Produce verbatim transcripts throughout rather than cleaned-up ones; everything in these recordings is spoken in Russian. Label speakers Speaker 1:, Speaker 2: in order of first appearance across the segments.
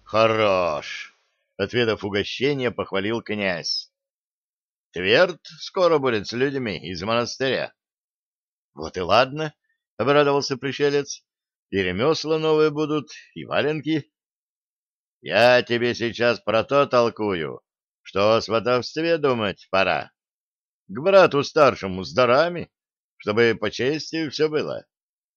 Speaker 1: Хорош! Отведав угощение, похвалил князь. Тверд скоро будет с людьми из монастыря. Вот и ладно, обрадовался пришелец. И ремесла новые будут, и валенки. Я тебе сейчас про то толкую, что о сватовстве думать пора. К брату старшему с дарами, чтобы по чести все было.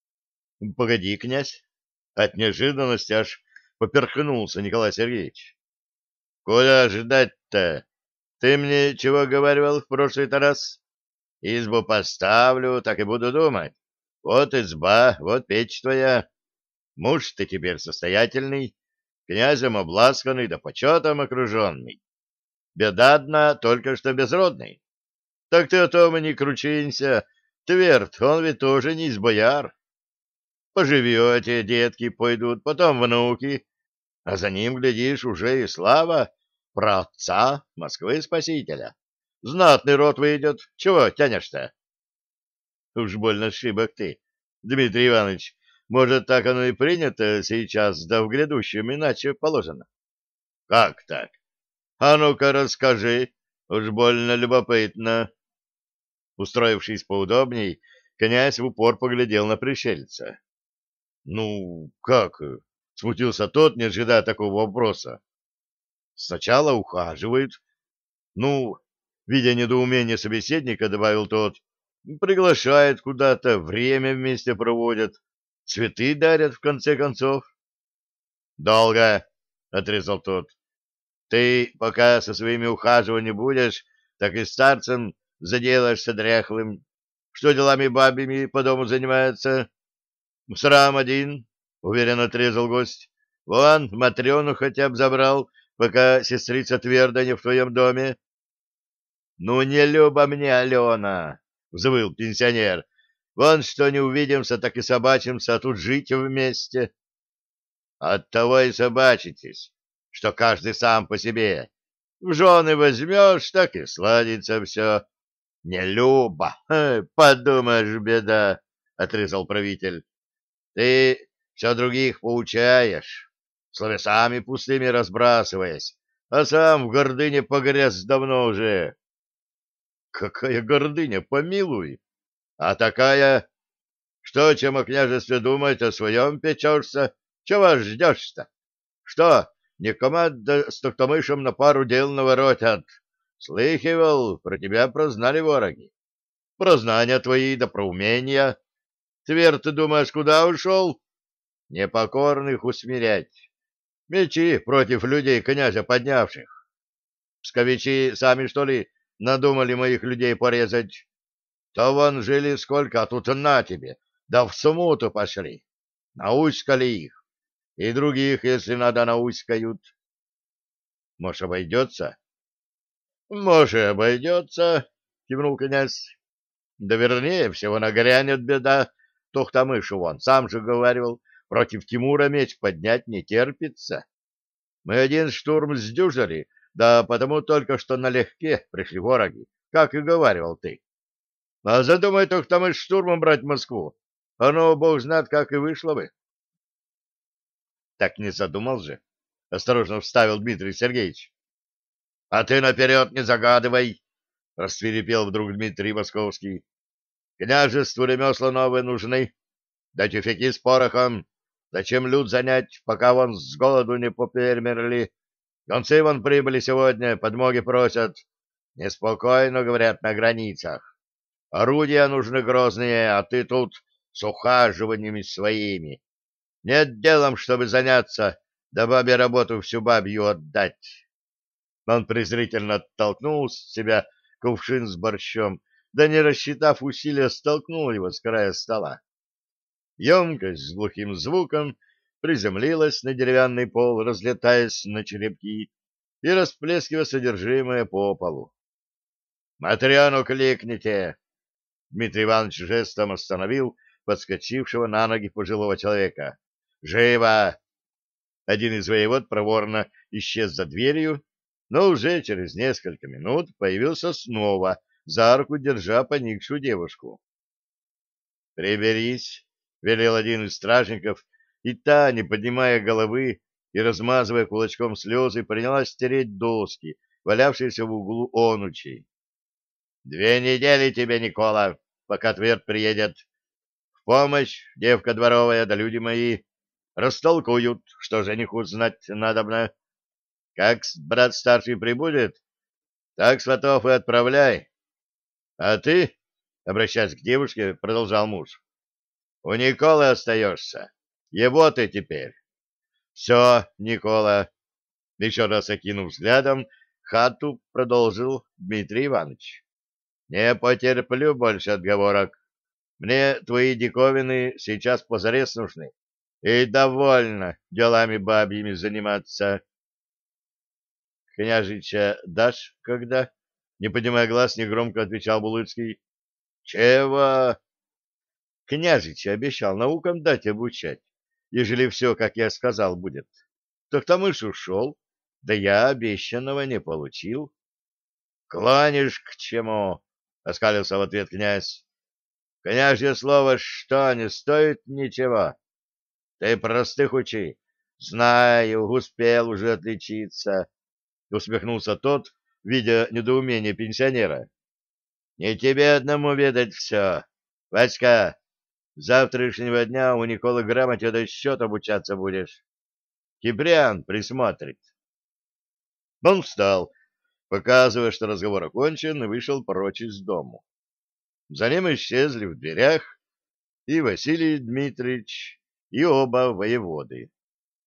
Speaker 1: Погоди, князь. От неожиданности аж поперхнулся Николай Сергеевич. Куда ждать-то? Ты мне чего говорил в прошлый-то раз? Избу поставлю, так и буду думать. Вот изба, вот печь твоя. Муж ты теперь состоятельный, князем обласканный да почетом окруженный. Беда одна, только что безродный. Так ты о том и не кручинься. Тверд, он ведь тоже не из бояр. Поживете, детки пойдут, потом внуки, а за ним, глядишь, уже и слава про отца Москвы Спасителя. Знатный род выйдет. Чего тянешь-то? Уж больно шибок ты, Дмитрий Иванович. Может, так оно и принято сейчас, да в грядущем иначе положено. Как так? А ну-ка расскажи, уж больно любопытно. Устроившись поудобней, князь в упор поглядел на пришельца. — Ну, как? — смутился тот, не ожидая такого вопроса. — Сначала ухаживают. Ну, видя недоумение собеседника, добавил тот, приглашает куда-то, время вместе проводят, цветы дарят, в конце концов. — Долго, — отрезал тот. — Ты пока со своими ухаживаниями будешь, так и старцем заделаешься дряхлым. Что делами бабьими по дому занимается? — Срам один, — уверенно отрезал гость. — Вон, Матрёну хотя бы забрал, пока сестрица Тверда не в твоем доме. — Ну, не люба мне Алена, — взвыл пенсионер. — Вон что не увидимся, так и собачимся, а тут жить вместе. — Оттого и собачитесь, что каждый сам по себе. В жены возьмешь, так и сладится все. — Не люба, подумаешь, беда, — отрезал правитель. Ты все других поучаешь, словесами пустыми разбрасываясь, а сам в гордыне погряз давно уже. Какая гордыня, помилуй! А такая, что, чем о княжестве думать, о своем печешься, чего ждешь-то? Что, не команда с Токтамышем на пару дел наворотят? Слыхивал, про тебя прознали вороги. Про знания твои да про умения. Тверь, ты думаешь, куда ушел? Непокорных усмирять. Мечи против людей князя поднявших. Псковичи сами, что ли, надумали моих людей порезать? То вон жили сколько, а тут на тебе. Да в смуту пошли. Науськали их. И других, если надо, науськают. Может, обойдется? Может, обойдется, кивнул князь. Да вернее всего нагрянет беда. Тохтамышу вон, сам же говорил, против Тимура меч поднять не терпится. Мы один штурм сдюжили, да потому только что налегке пришли вороги, как и говаривал ты. А задумай Тохтамыш штурмом брать Москву, оно, бог знает, как и вышло бы. Так не задумал же, — осторожно вставил Дмитрий Сергеевич. — А ты наперед не загадывай, — рассвирепел вдруг Дмитрий Московский. — Княжеству ремесла новые нужны, да тюфяки с порохом. Зачем люд занять, пока вон с голоду не попермерли? Гонцы вон прибыли сегодня, подмоги просят. Неспокойно, говорят, на границах. Орудия нужны грозные, а ты тут с ухаживаниями своими. Нет делом, чтобы заняться, да бабе работу всю бабью отдать. Он презрительно оттолкнул с себя кувшин с борщом, да, не рассчитав усилия, столкнул его с края стола. Емкость с глухим звуком приземлилась на деревянный пол, разлетаясь на черепки и расплескивая содержимое по полу. — Матряну кликните! — Дмитрий Иванович жестом остановил подскочившего на ноги пожилого человека. — Живо! Один из воевод проворно исчез за дверью, но уже через несколько минут появился снова, за руку держа поникшую девушку. — Приберись! — велел один из стражников, и та, не поднимая головы и, размазывая кулачком слезы, принялась стереть доски, валявшиеся в углу онучей. — Две недели тебе, Никола, пока Тверд приедет. В помощь, девка дворовая да люди мои, растолкуют, что жениху знать надобно. Как брат старший прибудет, так сватов и отправляй. А ты, обращаясь к девушке, продолжал муж, у Николы остаешься. Его ты теперь. Все, Никола. Еще раз окинув взглядом хату, продолжил Дмитрий Иванович. Не потерплю больше отговорок. Мне твои диковины сейчас позарез нужны. И довольно делами бабьими заниматься. Княжича дашь когда? Не поднимая глаз, негромко отвечал Булыцкий. Чего? Княжича обещал наукам дать обучать, ежели все, как я сказал, будет. Так там ишь ушел, да я обещанного не получил. Кланишь к чему? — оскалился в ответ князь. Княжье слово что, не стоит ничего? Ты простых учи. Знаю, успел уже отличиться. Усмехнулся тот, видя недоумение пенсионера. Не тебе одному ведать все. Васька, с завтрашнего дня у Николы грамоте до счет обучаться будешь. Киприан присмотрит. Он встал, показывая, что разговор окончен, и вышел прочь из дому. За ним исчезли в дверях и Василий Дмитриевич, и оба воеводы.